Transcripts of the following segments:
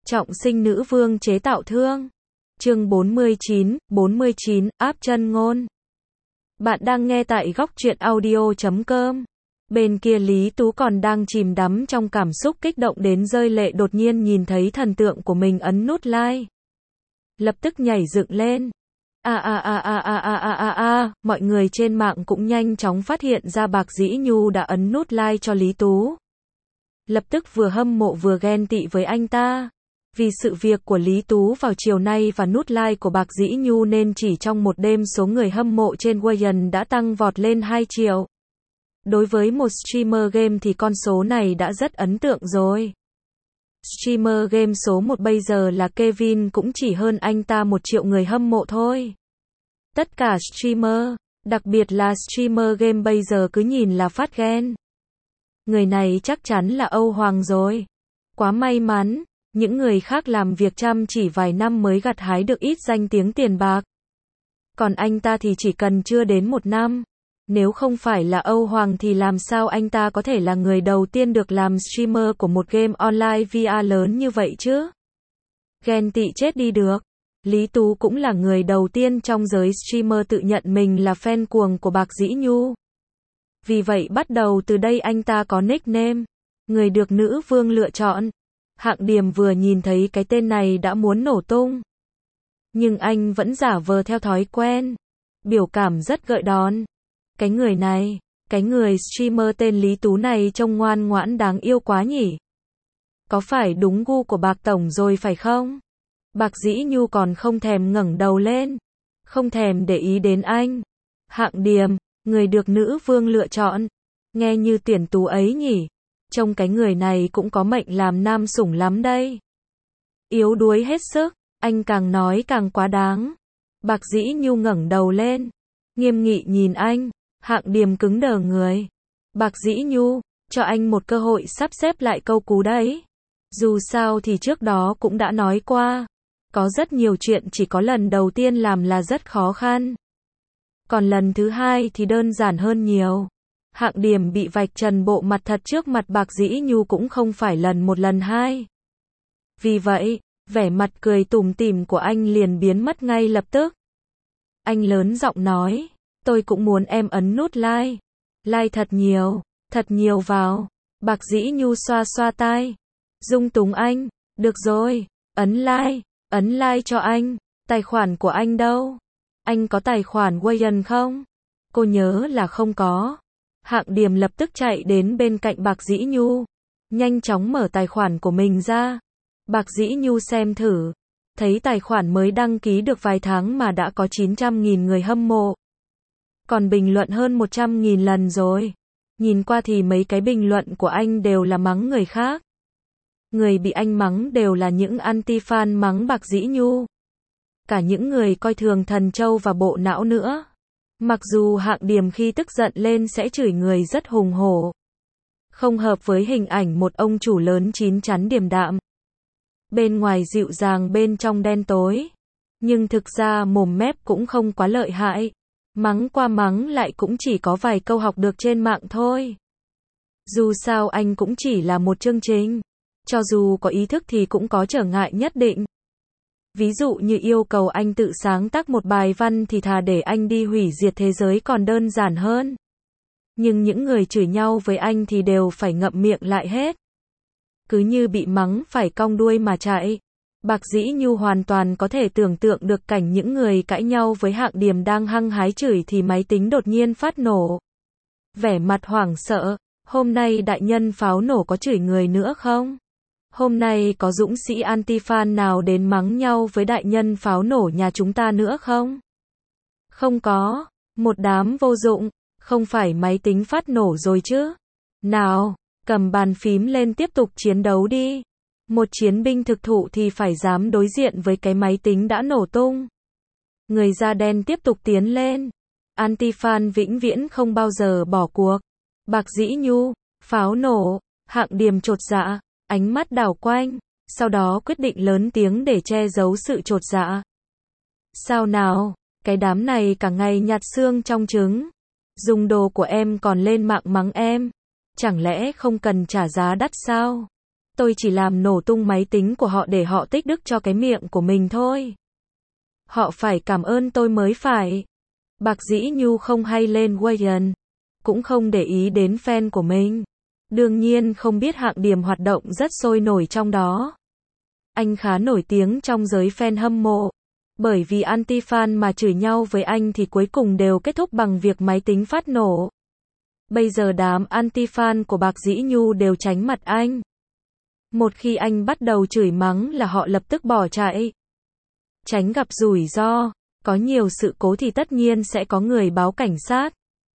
Trọng sinh nữ vương chế tạo thương. Chương 49, áp chân ngôn. Bạn đang nghe tại góc truyện audio.com. Bên kia Lý Tú còn đang chìm đắm trong cảm xúc kích động đến rơi lệ, đột nhiên nhìn thấy thần tượng của mình ấn nút like. Lập tức nhảy dựng lên. Mọi người trên mạng cũng nhanh chóng phát hiện ra Bạc Dĩ Nhu đã ấn nút like cho Lý Tú. Lập tức vừa hâm mộ vừa ghen tị với anh ta. Vì sự việc của Lý Tú vào chiều nay và nút like của Bạc Dĩ Nhu nên chỉ trong một đêm số người hâm mộ trên Weibo đã tăng vọt lên 2 triệu. Đối với một streamer game thì con số này đã rất ấn tượng rồi. Streamer game số 1 bây giờ là Kevin, cũng chỉ hơn anh ta 1 triệu người hâm mộ thôi. Tất cả streamer, đặc biệt là streamer game bây giờ cứ nhìn là phát ghen. Người này chắc chắn là Âu Hoàng rồi. Quá may mắn, những người khác làm việc chăm chỉ vài năm mới gặt hái được ít danh tiếng tiền bạc. Còn anh ta thì chỉ cần chưa đến 1 năm. Nếu không phải là Âu Hoàng thì làm sao anh ta có thể là người đầu tiên được làm streamer của một game online VR lớn như vậy chứ? Ghen tị chết đi được. Lý Tú cũng là người đầu tiên trong giới streamer tự nhận mình là fan cuồng của Bạc Dĩ Nhu. Vì vậy bắt đầu từ đây anh ta có nickname, người được nữ vương lựa chọn. Hạng Điềm vừa nhìn thấy cái tên này đã muốn nổ tung. Nhưng anh vẫn giả vờ theo thói quen. Biểu cảm rất gợi đón. Cái người streamer tên Lý Tú này trông ngoan ngoãn đáng yêu quá nhỉ. Có phải đúng gu của Bạc Tổng rồi phải không? Bạc Dĩ Nhu còn không thèm ngẩng đầu lên. Không thèm để ý đến anh. Hạng Điềm, người được nữ vương lựa chọn. Nghe như tuyển tú ấy nhỉ. Trông cái người này cũng có mệnh làm nam sủng lắm đây. Yếu đuối hết sức, anh càng nói càng quá đáng. Bạc Dĩ Nhu ngẩng đầu lên, nghiêm nghị nhìn anh. Hạng Điềm cứng đờ người. Bạc Dĩ Nhu, cho anh một cơ hội sắp xếp lại câu cú đấy. Dù sao thì trước đó cũng đã nói qua. Có rất nhiều chuyện chỉ có lần đầu tiên làm là rất khó khăn. Còn lần thứ hai thì đơn giản hơn nhiều. Hạng Điềm bị vạch trần bộ mặt thật trước mặt Bạc Dĩ Nhu cũng không phải lần 1 lần 2. Vì vậy, vẻ mặt cười tủm tỉm của anh liền biến mất ngay lập tức. Anh lớn giọng nói, tôi cũng muốn em ấn nút like. Like thật nhiều vào. Bạc Dĩ Nhu xoa xoa tai. Dung túng anh, được rồi, ấn like cho anh. Tài khoản của anh đâu? Anh có tài khoản Weibo không? Cô nhớ là không có. Hạng Điềm lập tức chạy đến bên cạnh Bạc Dĩ Nhu, nhanh chóng mở tài khoản của mình ra. Bạc Dĩ Nhu xem thử, thấy tài khoản mới đăng ký được vài tháng mà đã có 900.000 người hâm mộ. Còn bình luận hơn 100.000 lần rồi. Nhìn qua thì mấy cái bình luận của anh đều là mắng người khác. Người bị anh mắng đều là những anti-fan mắng Bạc Dĩ Nhu. Cả những người coi thường thần châu và bộ não nữa. Mặc dù Hạng Điềm khi tức giận lên sẽ chửi người rất hùng hổ. Không hợp với hình ảnh một ông chủ lớn chín chắn điềm đạm. Bên ngoài dịu dàng bên trong đen tối. Nhưng thực ra mồm mép cũng không quá lợi hại. Mắng qua mắng lại cũng chỉ có vài câu học được trên mạng thôi. Dù sao anh cũng chỉ là một chương trình. Cho dù có ý thức thì cũng có trở ngại nhất định. Ví dụ như yêu cầu anh tự sáng tác một bài văn thì thà để anh đi hủy diệt thế giới còn đơn giản hơn. Nhưng những người chửi nhau với anh thì đều phải ngậm miệng lại hết. Cứ như bị mắng phải cong đuôi mà chạy. Bạc Dĩ Nhu hoàn toàn có thể tưởng tượng được cảnh những người cãi nhau với Hạng Điềm đang hăng hái chửi thì máy tính đột nhiên phát nổ. Vẻ mặt hoảng sợ, hôm nay đại nhân pháo nổ có chửi người nữa không? Hôm nay có dũng sĩ anti-fan nào đến mắng nhau với đại nhân pháo nổ nhà chúng ta nữa không? Không có, một đám vô dụng, không phải máy tính phát nổ rồi chứ? Nào, cầm bàn phím lên tiếp tục chiến đấu đi. Một chiến binh thực thụ thì phải dám đối diện với cái máy tính đã nổ tung. Người da đen tiếp tục tiến lên. Anti-fan vĩnh viễn không bao giờ bỏ cuộc. Bạc Dĩ Nhu, pháo nổ, Hạng Điềm chột dạ. Ánh mắt đảo quanh, sau đó quyết định lớn tiếng để che giấu sự chột dạ. Sao nào, cái đám này cả ngày nhặt xương trong trứng. Dùng đồ của em còn lên mạng mắng em. Chẳng lẽ không cần trả giá đắt sao? Tôi chỉ làm nổ tung máy tính của họ để họ tích đức cho cái miệng của mình thôi. Họ phải cảm ơn tôi mới phải. Bạc Dĩ Nhu không hay lên Weiyan, cũng không để ý đến fan của mình. Đương nhiên không biết Hạng Điềm hoạt động rất sôi nổi trong đó. Anh khá nổi tiếng trong giới fan hâm mộ. Bởi vì anti-fan mà chửi nhau với anh thì cuối cùng đều kết thúc bằng việc máy tính phát nổ. Bây giờ đám anti-fan của Bạc Dĩ Nhu đều tránh mặt anh. Một khi anh bắt đầu chửi mắng là họ lập tức bỏ chạy. Tránh gặp rủi ro, có nhiều sự cố thì tất nhiên sẽ có người báo cảnh sát.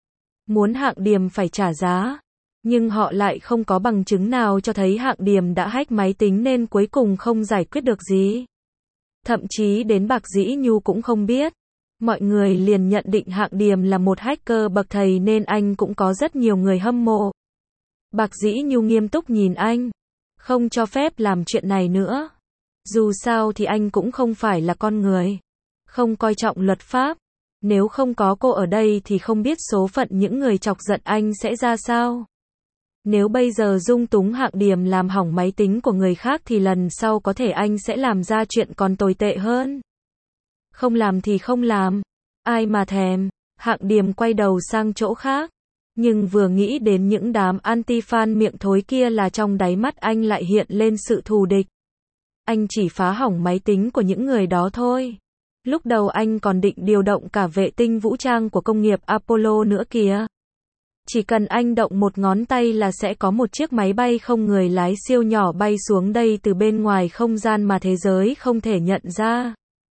Muốn Hạng Điềm phải trả giá. Nhưng họ lại không có bằng chứng nào cho thấy Hạng Điềm đã hack máy tính nên cuối cùng không giải quyết được gì. Thậm chí đến Bạc Dĩ Nhu cũng không biết. Mọi người liền nhận định Hạng Điềm là một hacker bậc thầy nên anh cũng có rất nhiều người hâm mộ. Bạc Dĩ Nhu nghiêm túc nhìn anh. Không cho phép làm chuyện này nữa. Dù sao thì anh cũng không phải là con người. Không coi trọng luật pháp. Nếu không có cô ở đây thì không biết số phận những người chọc giận anh sẽ ra sao. Nếu bây giờ dung túng Hạng Điềm làm hỏng máy tính của người khác thì lần sau có thể anh sẽ làm ra chuyện còn tồi tệ hơn. Không làm thì không làm. Ai mà thèm. Hạng Điềm quay đầu sang chỗ khác. Nhưng vừa nghĩ đến những đám anti-fan miệng thối kia là trong đáy mắt anh lại hiện lên sự thù địch. Anh chỉ phá hỏng máy tính của những người đó thôi. Lúc đầu anh còn định điều động cả vệ tinh vũ trang của công nghiệp Apollo nữa kìa. Chỉ cần anh động một ngón tay là sẽ có một chiếc máy bay không người lái siêu nhỏ bay xuống đây từ bên ngoài không gian mà thế giới không thể nhận ra.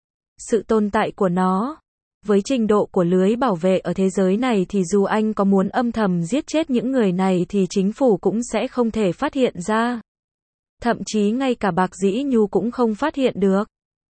Sự tồn tại của nó. Với trình độ của lưới bảo vệ ở thế giới này thì dù anh có muốn âm thầm giết chết những người này thì chính phủ cũng sẽ không thể phát hiện ra. Thậm chí ngay cả Bạc Dĩ Nhu cũng không phát hiện được.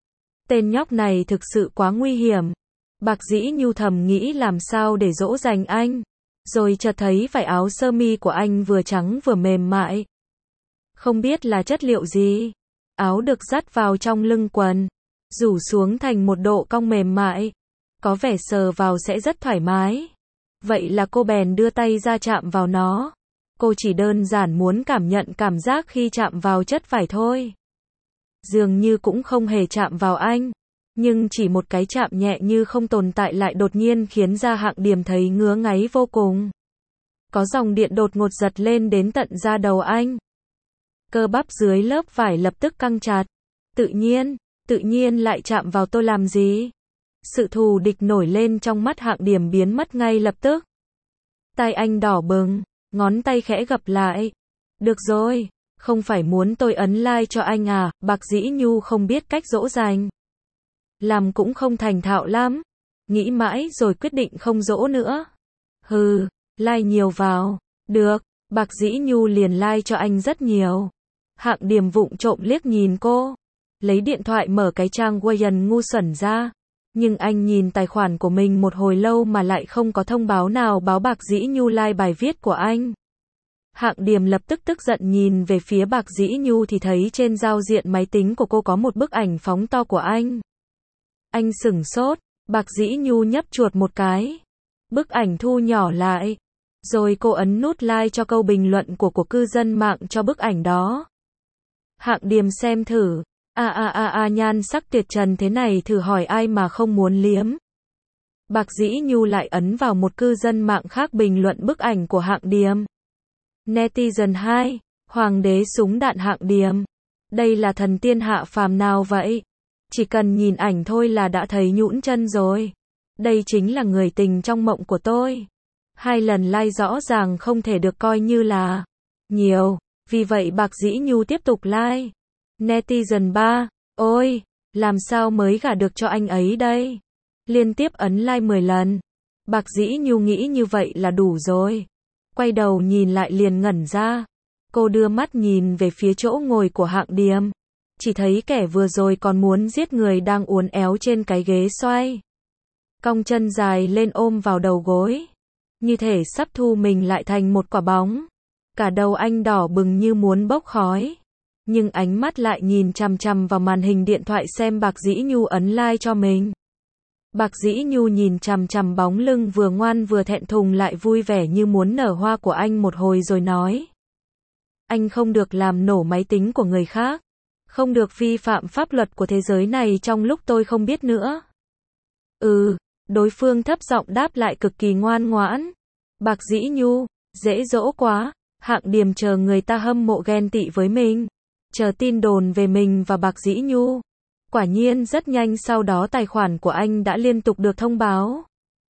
Tên nhóc này thực sự quá nguy hiểm. Bạc Dĩ Nhu thầm nghĩ làm sao để dỗ dành anh. Rồi chợt thấy vải áo sơ mi của anh vừa trắng vừa mềm mại. Không biết là chất liệu gì. Áo được dắt vào trong lưng quần. Rủ xuống thành một độ cong mềm mại. Có vẻ sờ vào sẽ rất thoải mái. Vậy là cô bèn đưa tay ra chạm vào nó. Cô chỉ đơn giản muốn cảm nhận cảm giác khi chạm vào chất vải thôi. Dường như cũng không hề chạm vào anh. Nhưng chỉ một cái chạm nhẹ như không tồn tại lại đột nhiên khiến ra Hạng Điềm thấy ngứa ngáy vô cùng. Có dòng điện đột ngột giật lên đến tận da đầu anh. Cơ bắp dưới lớp vải lập tức căng chặt. Tự nhiên lại chạm vào tôi làm gì? Sự thù địch nổi lên trong mắt Hạng Điềm biến mất ngay lập tức. Tai anh đỏ bừng, ngón tay khẽ gập lại. Được rồi, không phải muốn tôi ấn like cho anh à? Bạc Dĩ Nhu không biết cách dỗ dành. Làm cũng không thành thạo lắm. Nghĩ mãi rồi quyết định không dỗ nữa. Hừ, like nhiều vào. Được, Bạc Dĩ Nhu liền like cho anh rất nhiều. Hạng Điềm vụng trộm liếc nhìn cô. Lấy điện thoại mở cái trang Weiyan ngu xuẩn ra. Nhưng anh nhìn tài khoản của mình một hồi lâu mà lại không có thông báo nào báo Bạc Dĩ Nhu like bài viết của anh. Hạng Điềm lập tức tức giận nhìn về phía Bạc Dĩ Nhu thì thấy trên giao diện máy tính của cô có một bức ảnh phóng to của anh. Anh sửng sốt, Bạc Dĩ Nhu nhấp chuột một cái. Bức ảnh thu nhỏ lại. Rồi cô ấn nút like cho câu bình luận của cư dân mạng cho bức ảnh đó. Hạng Điềm xem thử. Nhan sắc tuyệt trần thế này thử hỏi ai mà không muốn liếm. Bạc Dĩ Nhu lại ấn vào một cư dân mạng khác bình luận bức ảnh của Hạng Điềm. Netizen 2, Hoàng đế súng đạn Hạng Điềm. Đây là thần tiên hạ phàm nào vậy? Chỉ cần nhìn ảnh thôi là đã thấy nhũn chân rồi. Đây chính là người tình trong mộng của tôi. 2 lần like rõ ràng không thể được coi như là nhiều. Vì vậy Bạc Dĩ Nhu tiếp tục like. Netizen 3, ôi, làm sao mới gả được cho anh ấy đây? Liên tiếp ấn like 10 lần. Bạc Dĩ Nhu nghĩ như vậy là đủ rồi. Quay đầu nhìn lại liền ngẩn ra. Cô đưa mắt nhìn về phía chỗ ngồi của Hạng Điềm. Chỉ thấy kẻ vừa rồi còn muốn giết người đang uốn éo trên cái ghế xoay. Cong chân dài lên ôm vào đầu gối. Như thể sắp thu mình lại thành một quả bóng. Cả đầu anh đỏ bừng như muốn bốc khói. Nhưng ánh mắt lại nhìn chằm chằm vào màn hình điện thoại xem Bạc Dĩ Nhu ấn like cho mình. Bạc Dĩ Nhu nhìn chằm chằm bóng lưng vừa ngoan vừa thẹn thùng lại vui vẻ như muốn nở hoa của anh một hồi rồi nói. Anh không được làm nổ máy tính của người khác. Không được vi phạm pháp luật của thế giới này trong lúc tôi không biết nữa. Đối phương thấp giọng đáp lại cực kỳ ngoan ngoãn. Bạc Dĩ Nhu, dễ dỗ quá. Hạng Điềm chờ người ta hâm mộ ghen tị với mình. Chờ tin đồn về mình và Bạc Dĩ Nhu. Quả nhiên rất nhanh sau đó tài khoản của anh đã liên tục được thông báo.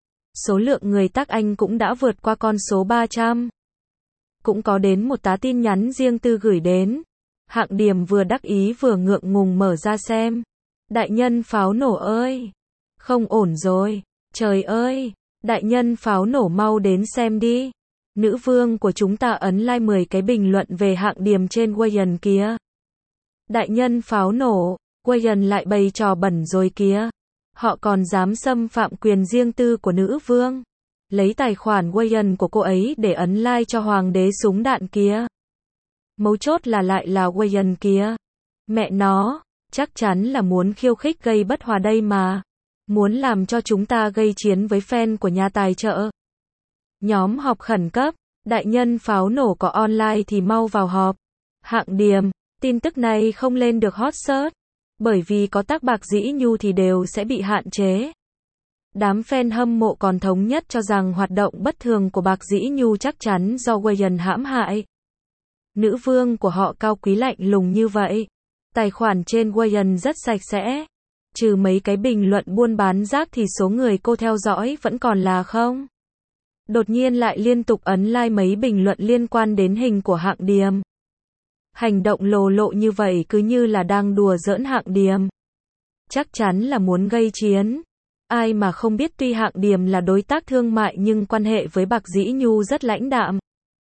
Số lượng người tag anh cũng đã vượt qua con số 300. Cũng có đến một tá tin nhắn riêng tư gửi đến. Hạng Điềm vừa đắc ý vừa ngượng ngùng mở ra xem. Đại nhân pháo nổ ơi! Không ổn rồi! Trời ơi! Đại nhân pháo nổ mau đến xem đi! Nữ vương của chúng ta ấn like 10 cái bình luận về Hạng Điềm trên Weian kìa. Đại nhân pháo nổ! Weian lại bày trò bẩn rồi kìa. Họ còn dám xâm phạm quyền riêng tư của nữ vương. Lấy tài khoản Weian của cô ấy để ấn like cho hoàng đế súng đạn kìa. Mấu chốt là lại là Weian kìa. Mẹ nó, chắc chắn là muốn khiêu khích gây bất hòa đây mà. Muốn làm cho chúng ta gây chiến với fan của nhà tài trợ. Nhóm họp khẩn cấp, đại nhân pháo nổ có online thì mau vào họp. Hạng Điềm, tin tức này không lên được hot search. Bởi vì có tag Bạc Dĩ Nhu thì đều sẽ bị hạn chế. Đám fan hâm mộ còn thống nhất cho rằng hoạt động bất thường của Bạc Dĩ Nhu chắc chắn do Weian hãm hại. Nữ vương của họ cao quý lạnh lùng như vậy. Tài khoản trên Weian rất sạch sẽ. Trừ mấy cái bình luận buôn bán rác thì số người cô theo dõi vẫn còn là không. Đột nhiên lại liên tục ấn like mấy bình luận liên quan đến hình của Hạng Điềm. Hành động lồ lộ như vậy cứ như là đang đùa giỡn Hạng Điềm. Chắc chắn là muốn gây chiến. Ai mà không biết tuy Hạng Điềm là đối tác thương mại nhưng quan hệ với Bạc Dĩ Nhu rất lãnh đạm.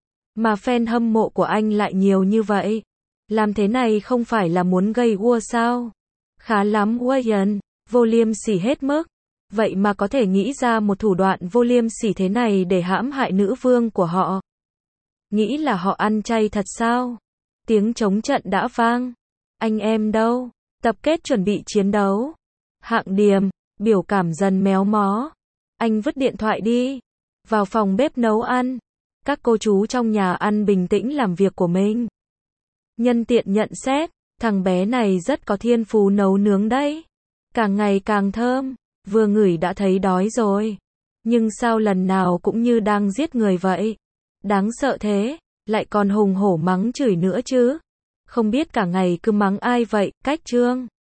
Mà fan hâm mộ của anh lại nhiều như vậy. Làm thế này không phải là muốn gây war sao? Khá lắm Weian, vô liêm sỉ hết mức. Vậy mà có thể nghĩ ra một thủ đoạn vô liêm sỉ thế này để hãm hại nữ vương của họ. Nghĩ là họ ăn chay thật sao? Tiếng trống trận đã vang. Anh em đâu? Tập kết chuẩn bị chiến đấu. Hạng Điềm, biểu cảm dần méo mó. Anh vứt điện thoại đi. Vào phòng bếp nấu ăn. Các cô chú trong nhà ăn bình tĩnh làm việc của mình. Nhân tiện nhận xét, thằng bé này rất có thiên phú nấu nướng đấy. Càng ngày càng thơm, vừa ngửi đã thấy đói rồi. Nhưng sao lần nào cũng như đang giết người vậy? Đáng sợ thế, lại còn hùng hổ mắng chửi nữa chứ. Không biết cả ngày cứ mắng ai vậy, cách Trương.